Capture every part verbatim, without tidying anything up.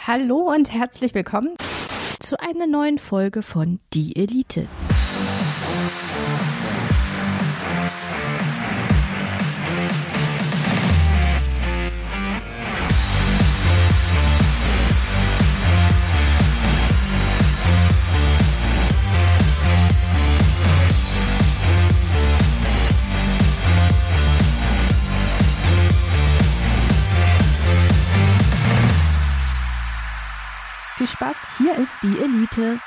Hallo und herzlich willkommen zu einer neuen Folge von Die Elite. Viel Spaß, hier ist die Elite.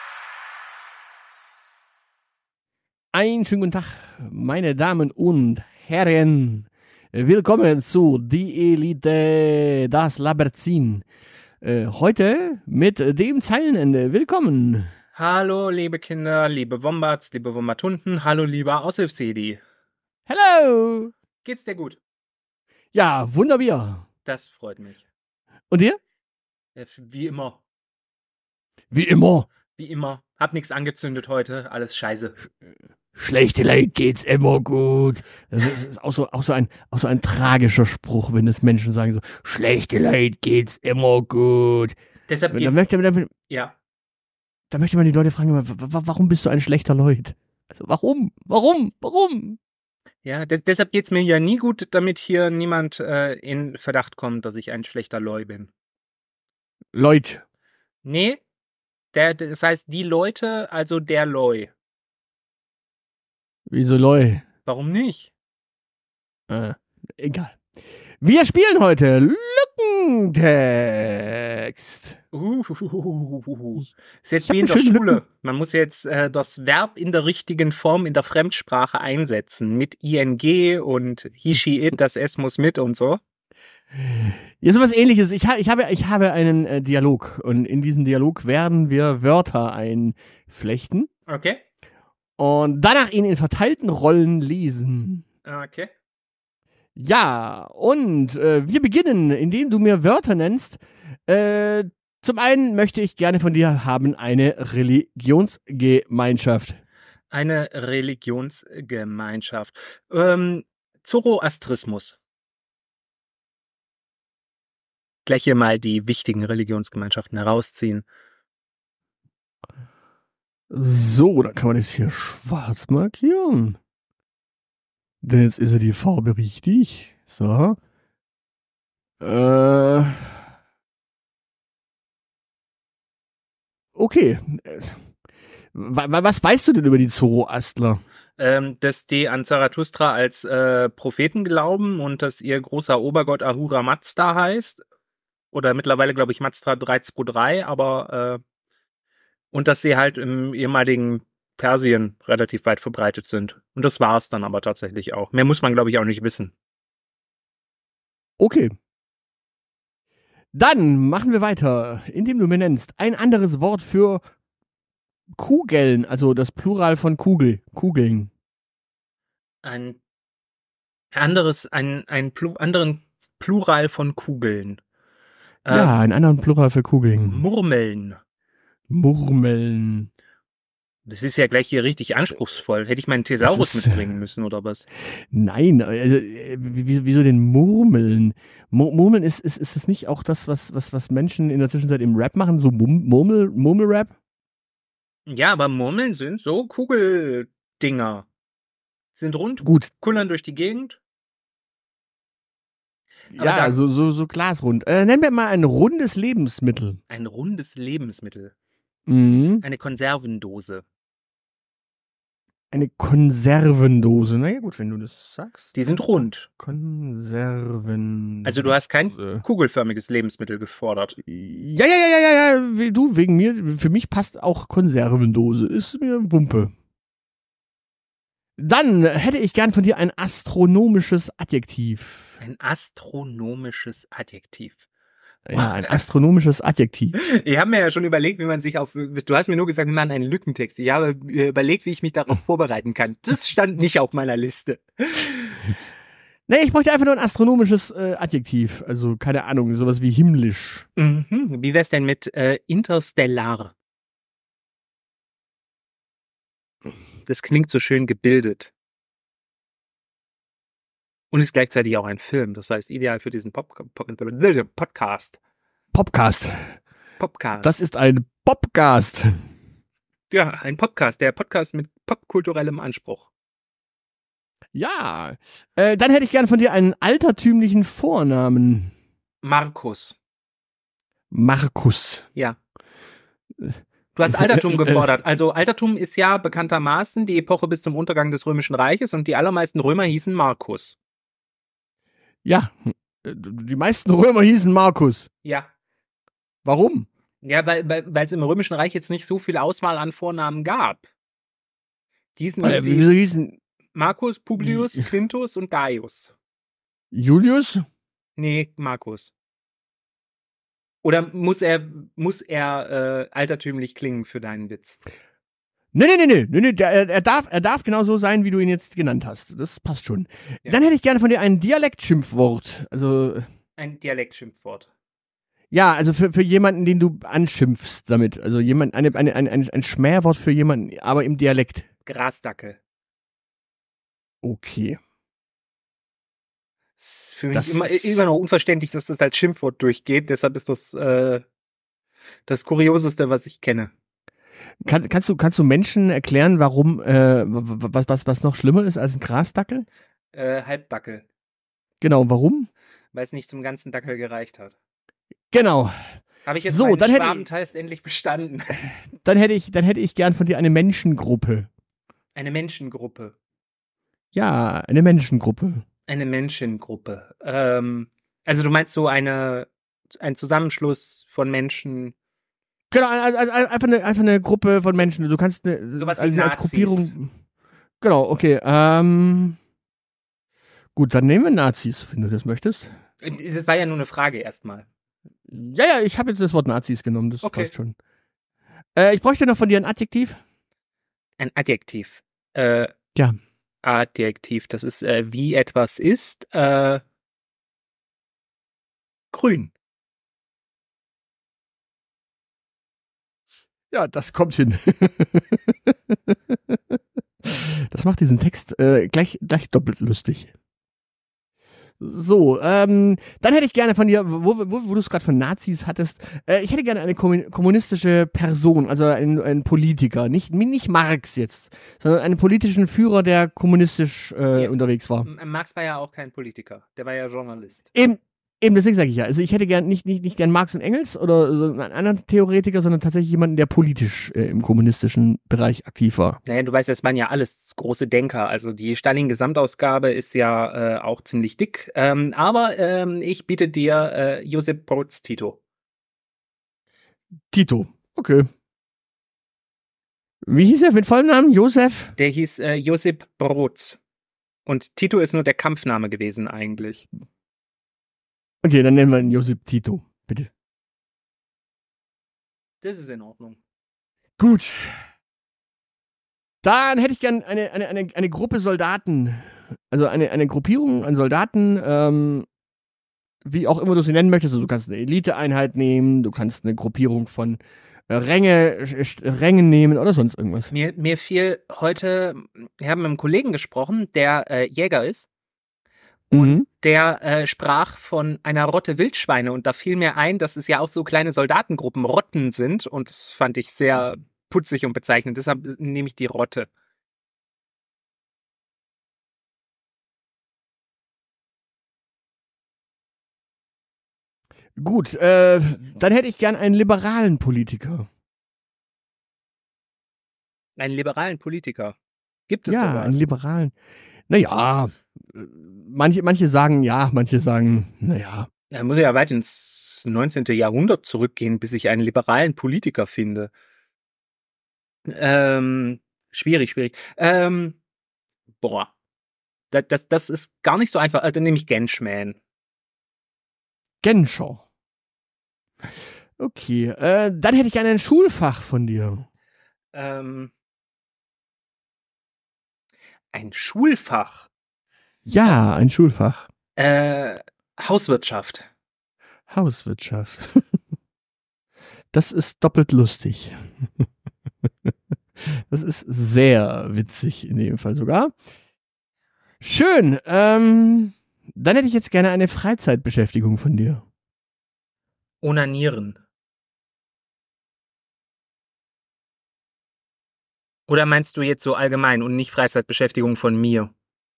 Einen schönen guten Tag, meine Damen und Herren. Willkommen zu Die Elite, das Laberzin. Äh, heute mit dem Zeilenende. Willkommen. Hallo, liebe Kinder, liebe Wombats, liebe Wombatunden, hallo, lieber Aushilfsedi. Hello. Geht's dir gut? Ja, wunderbar. Das freut mich. Und dir? Äh, Wie immer. Wie immer. Wie immer. Hab nichts angezündet heute, alles scheiße. Schlechte Leute geht's immer gut. Das ist, das ist auch, so, auch, so ein, auch so ein tragischer Spruch, wenn es Menschen sagen so, schlechte Leute geht's immer gut. Deshalb Da geht, möchte, da, ja. da möchte man die Leute fragen, wa- wa- warum bist du ein schlechter Leut? Also warum? Warum? Warum? Ja, des, deshalb geht's mir ja nie gut, damit hier niemand äh, in Verdacht kommt, dass ich ein schlechter Leu bin. Leut. Nee, der, das heißt die Leute, also der Leu. Wieso Leu? Warum nicht? Äh, egal. Wir spielen heute Lückentext. Uh, ist jetzt Ich hab wie in eine der schöne Schule. Lücke. Man muss jetzt äh, das Verb in der richtigen Form in der Fremdsprache einsetzen. Mit ing und he, she, it, das S muss mit und so. Ja, sowas ähnliches. Ich, ha ich, habe, ich habe einen äh, Dialog und in diesen Dialog werden wir Wörter einflechten Okay. und danach ihn in verteilten Rollen lesen. Okay. Ja, und äh, wir beginnen, indem du mir Wörter nennst. Äh, zum einen möchte ich gerne von dir haben eine Religionsgemeinschaft. Eine Religionsgemeinschaft. Ähm, Zoroastrismus. Gleich hier mal die wichtigen Religionsgemeinschaften herausziehen. So, dann kann man das hier schwarz markieren. Denn jetzt ist ja die Farbe richtig. So. Äh. Okay. Wa- wa- Was weißt du denn über die Zoroastler? Ähm, dass die an Zarathustra als äh, Propheten glauben und dass ihr großer Obergott Ahura Mazda heißt. Oder mittlerweile, glaube ich, Mazda drei zwei drei, aber äh, und dass sie halt im ehemaligen Persien relativ weit verbreitet sind. Und das war es dann aber tatsächlich auch. Mehr muss man, glaube ich, auch nicht wissen. Okay. Dann machen wir weiter, indem du mir nennst ein anderes Wort für Kugeln, also das Plural von Kugel, Kugeln. Ein anderes, ein, ein Plu anderen Plural von Kugeln. Äh, Ja, einen anderen Plural für Kugeln. Murmeln. Murmeln. Das ist ja gleich hier richtig anspruchsvoll. Hätte ich meinen Thesaurus Das ist, mitbringen müssen, oder was? Nein, also, äh, wie- wieso denn Murmeln? Mur- Murmeln ist, ist, ist es nicht auch das, was, was, was Menschen in der Zwischenzeit im Rap machen? So Mum- Murmel, Murmelrap? Ja, aber Murmeln sind so Kugeldinger. Sind rund, Gut. kullern durch die Gegend. Aber Ja, dann- so, so, so glasrund. Äh, nennen wir mal ein rundes Lebensmittel. Ein rundes Lebensmittel. Mhm. Eine Konservendose. Eine Konservendose. Na ja, gut, wenn du das sagst. Die sind rund. Konserven. Also du hast kein Äh. kugelförmiges Lebensmittel gefordert. Ja, ja, ja, ja, ja, ja, wie- du, wegen mir, für mich passt auch Konservendose. Ist mir Wumpe. Dann hätte ich gern von dir ein astronomisches Adjektiv. Ein astronomisches Adjektiv. Ja, ein astronomisches Adjektiv. Ich habe mir ja schon überlegt, wie man sich auf... Du hast mir nur gesagt, wir machen einen Lückentext. Ich habe überlegt, wie ich mich darauf vorbereiten kann. Das stand nicht auf meiner Liste. Nee, ich bräuchte einfach nur ein astronomisches äh, Adjektiv. Also, keine Ahnung, sowas wie himmlisch. Mhm. Wie wär's denn mit äh, interstellar? Das klingt so schön gebildet. Und ist gleichzeitig auch ein Film. Das heißt, ideal für diesen Pop Pop Podcast. Popcast. Popcast. Das ist ein Popcast. Ja, ein Podcast, der Podcast mit popkulturellem Anspruch. Ja, äh, dann hätte ich gerne von dir einen altertümlichen Vornamen. Markus. Markus. Ja. Du hast Altertum gefordert. Also Altertum ist ja bekanntermaßen die Epoche bis zum Untergang des Römischen Reiches und die allermeisten Römer hießen Markus. Ja, die meisten Römer hießen Markus. Ja. Warum? Ja, weil weil weil es im Römischen Reich jetzt nicht so viel Auswahl an Vornamen gab. Die hießen Äh, irgendwie wieso hießen Marcus, Publius, Quintus und Gaius. Julius? Nee, Markus. Oder muss er muss er äh, altertümlich klingen für deinen Witz? Nee, nee, nee, nee, nee, nee der, er, er, darf, er darf genau so sein, wie du ihn jetzt genannt hast. Das passt schon. Ja. Dann hätte ich gerne von dir ein Dialektschimpfwort. Also, Ein Dialektschimpfwort. ja, also für, für jemanden, den du anschimpfst damit. Also jemand, eine, eine, eine, ein, ein Schmähwort für jemanden, aber im Dialekt. Grasdackel. Okay. Das ist für mich Das immer, ist- immer noch unverständlich, dass das als Schimpfwort durchgeht. Deshalb ist das äh, das Kurioseste, was ich kenne. Kann, kannst, du, kannst du Menschen erklären, warum, äh, was, was, was noch schlimmer ist als ein Grasdackel? Äh, Halbdackel, Genau, warum? weil es nicht zum ganzen Dackel gereicht hat. Genau. Habe ich jetzt So, meinen dann hätte ich- Schwabentest endlich bestanden. Dann hätte ich, dann hätte ich gern von dir eine Menschengruppe. Eine Menschengruppe. Ja, eine Menschengruppe. Eine Menschengruppe. Ähm, also du meinst so eine ein Zusammenschluss von Menschen. Genau, ein- ein- ein- einfach eine, einfach eine Gruppe von Menschen. Du kannst eine, Sowas wie also als Nazis. Gruppierung. Genau, okay. Ähm, gut, dann nehmen wir Nazis, wenn du das möchtest. Es war ja nur eine Frage erstmal. Ja, ja, ich habe jetzt das Wort Nazis genommen, das Okay. passt schon. Äh, ich bräuchte noch von dir ein Adjektiv. Ein Adjektiv. Äh, Ja. Adjektiv. Das ist äh, wie etwas ist. Äh, grün. Ja, das kommt hin. Das macht diesen Text äh, gleich, gleich doppelt lustig. So, ähm, dann hätte ich gerne von dir, wo, wo, wo du es gerade von Nazis hattest, äh, ich hätte gerne eine kommun- kommunistische Person, also einen, einen Politiker, nicht, nicht Marx jetzt, sondern einen politischen Führer, der kommunistisch äh, Ja. unterwegs war. M- Marx war ja auch kein Politiker. Der war ja Journalist. Eben, eben deswegen sage ich ja, also ich hätte gern nicht, nicht, nicht gern Marx und Engels oder so einen anderen Theoretiker, sondern tatsächlich jemanden, der politisch äh, im kommunistischen Bereich aktiv war. Naja, du weißt, es waren ja alles große Denker. Also die Stalin-Gesamtausgabe ist ja äh, auch ziemlich dick. Ähm, aber ähm, ich biete dir äh, Josip Broz Tito. Tito, okay. Wie hieß er mit vollem Namen? Josef? Der hieß äh, Josip Broz. Und Tito ist nur der Kampfname gewesen eigentlich. Okay, dann nennen wir ihn Josip Tito, bitte. Das ist in Ordnung. Gut. Dann hätte ich gern eine, eine, eine, eine Gruppe Soldaten, also eine, eine Gruppierung an Soldaten, ähm, wie auch immer du sie nennen möchtest. Also du kannst eine Eliteeinheit nehmen, du kannst eine Gruppierung von äh, Ränge, Sch- Rängen nehmen oder sonst irgendwas. Mir, mir fiel heute, wir haben mit einem Kollegen gesprochen, der äh, Jäger ist. Mhm. Der äh, sprach von einer Rotte Wildschweine und da fiel mir ein, dass es ja auch so kleine Soldatengruppen Rotten sind und das fand ich sehr putzig und bezeichnend. Deshalb nehme ich die Rotte. Gut, äh, dann hätte ich gern einen liberalen Politiker. Einen liberalen Politiker. Gibt es Ja, sowas? einen liberalen. Naja, äh, manche, manche sagen ja, manche sagen, naja. Da muss ich ja weit ins neunzehnte. Jahrhundert zurückgehen, bis ich einen liberalen Politiker finde. Ähm, schwierig, schwierig. Ähm, boah. Das, das, das ist gar nicht so einfach. Äh, dann nehme ich Genschman. Genscher. Okay, äh, dann hätte ich gerne ein Schulfach von dir. Ähm, ein Schulfach. Ja, ein Schulfach. Äh, Hauswirtschaft. Hauswirtschaft. Das ist doppelt lustig. Das ist sehr witzig in dem Fall sogar. Schön. Ähm, dann hätte ich jetzt gerne eine Freizeitbeschäftigung von dir. Onanieren. Oder meinst du jetzt so allgemein und nicht Freizeitbeschäftigung von mir?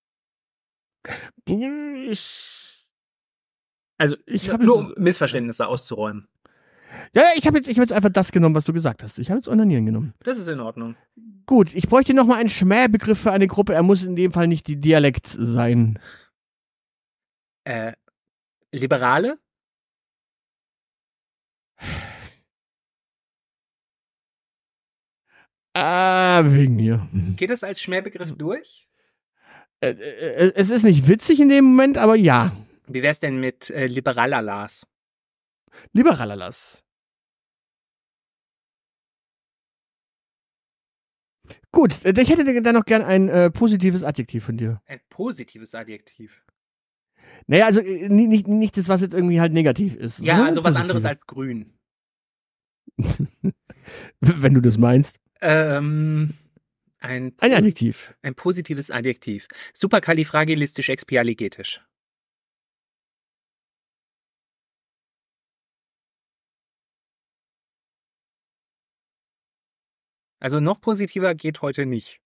Ich, Also, ich hab nur jetzt- um Missverständnisse auszuräumen. Ja, ich habe jetzt, ich hab jetzt einfach das genommen, was du gesagt hast. Ich habe jetzt Onanieren genommen. Das ist in Ordnung. Gut, ich bräuchte noch mal einen Schmähbegriff für eine Gruppe. Er muss in dem Fall nicht die Dialekt sein. Äh, Liberale? Ah, wegen mir. Geht das als Schmähbegriff durch? Äh, äh, Es ist nicht witzig in dem Moment, aber ja. Wie wär's denn mit äh, Liberalalas? Liberalalas. Gut, äh, ich hätte dann noch gern ein äh, positives Adjektiv von dir. Ein positives Adjektiv. Naja, also äh, nicht, nicht, nicht das, was jetzt irgendwie halt negativ ist. Ja, sondern also ein was anderes positives. als grün. Wenn du das meinst. Ähm, ein, Ein Adjektiv. ein positives Adjektiv. Superkalifragilistisch-expialigetisch. Also noch positiver geht heute nicht.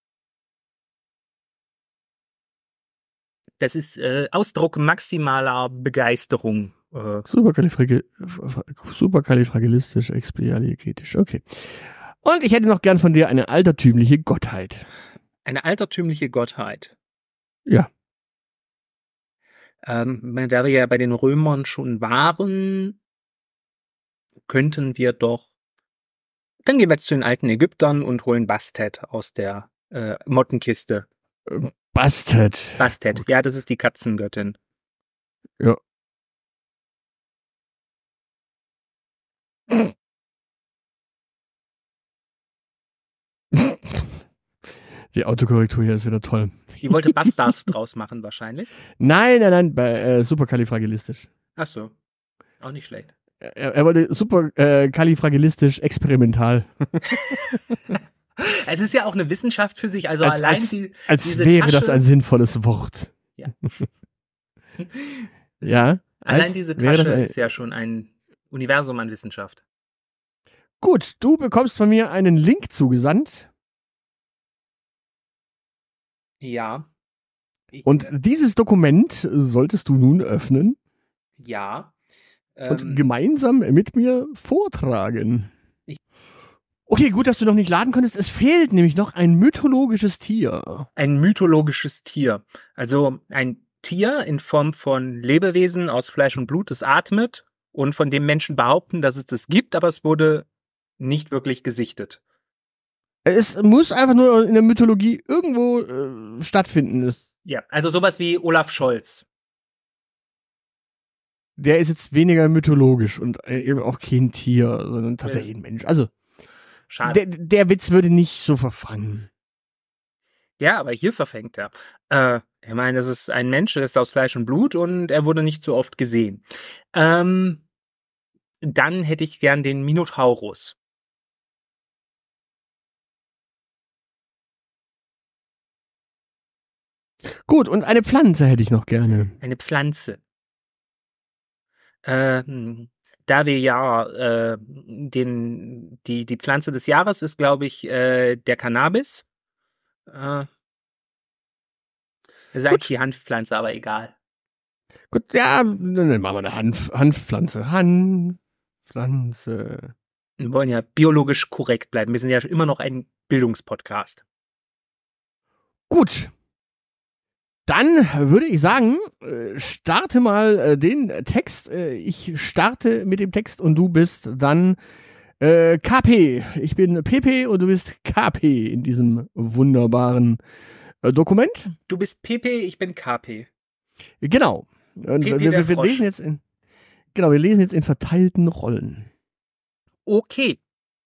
Das ist äh, Ausdruck maximaler Begeisterung. Äh, Superkalifragi- Superkalifragilistisch, expialigetisch. Okay. Und ich hätte noch gern von dir eine altertümliche Gottheit. eine altertümliche Gottheit. Ja. Ähm, da wir ja bei den Römern schon waren, könnten wir doch. Dann gehen wir jetzt zu den alten Ägyptern und holen Bastet aus der äh, Mottenkiste. Bastet. Bastet, ja, das ist die Katzengöttin. Ja. Die Autokorrektur hier ist wieder toll. Die wollte Bastard draus machen, wahrscheinlich. Nein, nein, nein, bei äh, superkalifragilistisch. Ach so. Auch nicht schlecht. Er, er wollte superkalifragilistisch experimental. Es ist ja auch eine Wissenschaft für sich, also Als- allein als- die. Als Diese wäre Tasche- das ein sinnvolles Wort. Ja. Ja. Allein als diese wäre das Tasche ein- ist ja schon ein Universum an Wissenschaft. Gut, du bekommst von mir einen Link zugesandt. Ja. Ich, Und dieses Dokument solltest du nun öffnen ja. und Ähm, gemeinsam mit mir vortragen. Ich- Okay, gut, dass du noch nicht laden konntest. Es fehlt nämlich noch ein mythologisches Tier. ein mythologisches Tier. Also ein Tier in Form von Lebewesen aus Fleisch und Blut, das atmet und von dem Menschen behaupten, dass es das gibt, aber es wurde nicht wirklich gesichtet. Es muss einfach nur in der Mythologie irgendwo äh, stattfinden. Es, Ja, also sowas wie Olaf Scholz. der ist jetzt weniger mythologisch und äh, eben auch kein Tier, sondern tatsächlich ein Mensch. Also, Schade. der, der Witz würde nicht so verfangen. Ja, aber hier verfängt er. Äh, ich meine, das ist ein Mensch, der ist aus Fleisch und Blut und er wurde nicht so oft gesehen. Ähm, dann hätte ich gern den Minotaurus. Gut, und eine Pflanze hätte ich noch gerne. Eine Pflanze. Ähm, da wir ja äh, den die die Pflanze des Jahres ist, glaube ich, äh, der Cannabis. Äh, ist eigentlich die Hanfpflanze, aber egal. Gut, ja, dann machen wir eine Hanf, Hanfpflanze. Hanfpflanze. Wir wollen ja biologisch korrekt bleiben. Wir sind ja immer noch ein Bildungspodcast. Gut. Dann würde ich sagen, äh, starte mal äh, den Text. Äh, ich starte mit dem Text und du bist dann äh, K P. Ich bin P P und du bist K P in diesem wunderbaren äh, Dokument. Du bist P P, ich bin K P. Genau. Und P P wir, der wir, wir Frosch. lesen jetzt in genau, wir lesen jetzt in verteilten Rollen. Okay.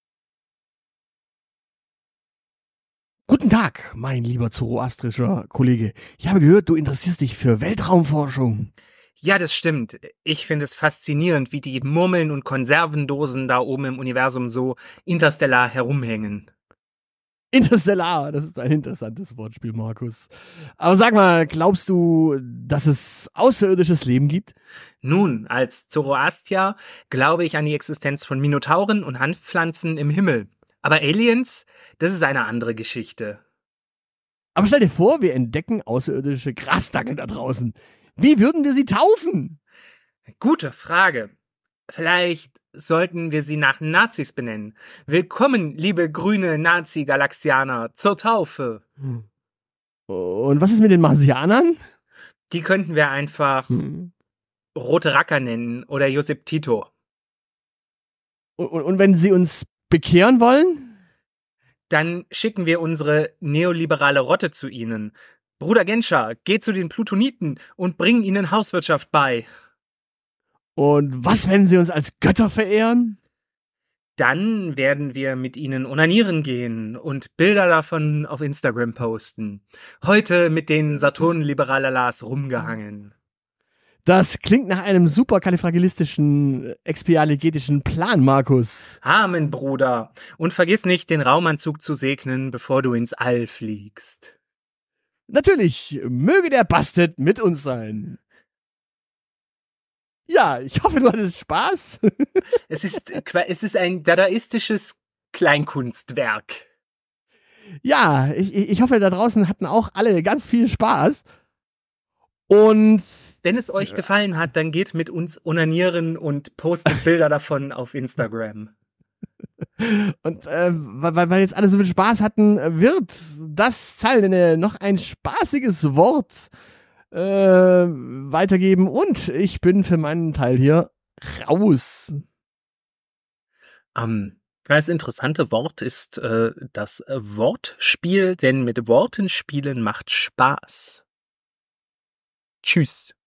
Guten Tag, mein lieber zoroastrischer Kollege. Ich habe gehört, du interessierst dich für Weltraumforschung. Ja, das stimmt. Ich finde es faszinierend, wie die Murmeln und Konservendosen da oben im Universum so interstellar herumhängen. Interstellar, das ist ein interessantes Wortspiel, Markus. Aber sag mal, glaubst du, dass es außerirdisches Leben gibt? Nun, als Zoroastrier glaube ich an die Existenz von Minotauren und Handpflanzen im Himmel. Aber Aliens, das ist eine andere Geschichte. Aber stell dir vor, wir entdecken außerirdische Grasdackel da draußen. Wie würden wir sie taufen? Gute Frage. Vielleicht sollten wir sie nach Nazis benennen. Willkommen, liebe grüne Nazi-Galaxianer, zur Taufe. Und was ist mit den Marsianern? Die könnten wir einfach hm. Rote Racker nennen oder Josep Tito. Und, und, und wenn sie uns bekehren wollen? Dann schicken wir unsere neoliberale Rotte zu ihnen. Bruder Genscher, geh zu den Plutoniten und bring ihnen Hauswirtschaft bei. Und was, wenn sie uns als Götter verehren? Dann werden wir mit ihnen onanieren gehen und Bilder davon auf Instagram posten. Heute mit den Saturn-Liberalalas rumgehangen. Das klingt nach einem superkalifragilistischen, expialigetischen Plan, Markus. Amen, Bruder. Und vergiss nicht, den Raumanzug zu segnen, bevor du ins All fliegst. Natürlich, möge der Bastard mit uns sein. Ja, ich hoffe, du hattest Spaß. Es ist, es ist ein dadaistisches Kleinkunstwerk. Ja, ich, ich hoffe, da draußen hatten auch alle ganz viel Spaß. Und wenn es euch gefallen hat, dann geht mit uns onanieren und postet Bilder davon auf Instagram. Und äh, weil, weil jetzt alle so viel Spaß hatten, wird das Zahlende noch ein spaßiges Wort äh, weitergeben. Und ich bin für meinen Teil hier raus. Um, das interessante Wort ist äh, das Wortspiel, denn mit Worten spielen macht Spaß. Tschüss.